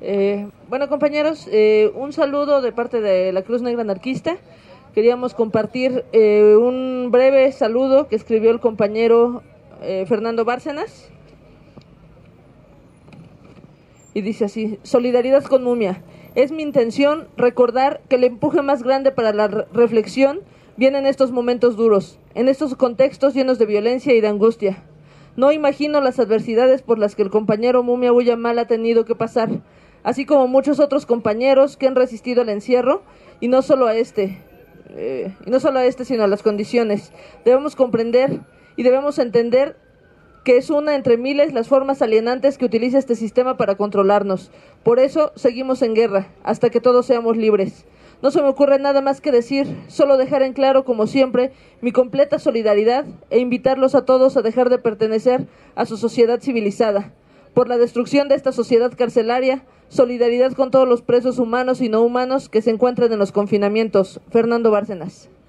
Bueno, compañeros, un saludo de parte de la Cruz Negra Anarquista. Queríamos compartir un breve saludo que escribió el compañero Fernando Bárcenas. Y dice así: solidaridad con Mumia. Es mi intención recordar que el empuje más grande para la reflexión viene en estos momentos duros, en estos contextos llenos de violencia y de angustia. No imagino las adversidades por las que el compañero Mumia Huyamal ha tenido que pasar, así como muchos otros compañeros que han resistido al encierro, y no solo a este, sino a las condiciones. Debemos comprender y debemos entender que es una entre miles las formas alienantes que utiliza este sistema para controlarnos. Por eso seguimos en guerra, hasta que todos seamos libres. No se me ocurre nada más que decir, solo dejar en claro, como siempre, mi completa solidaridad e invitarlos a todos a dejar de pertenecer a su sociedad civilizada. Por la destrucción de esta sociedad carcelaria, solidaridad con todos los presos humanos y no humanos que se encuentran en los confinamientos. Fernando Bárcenas.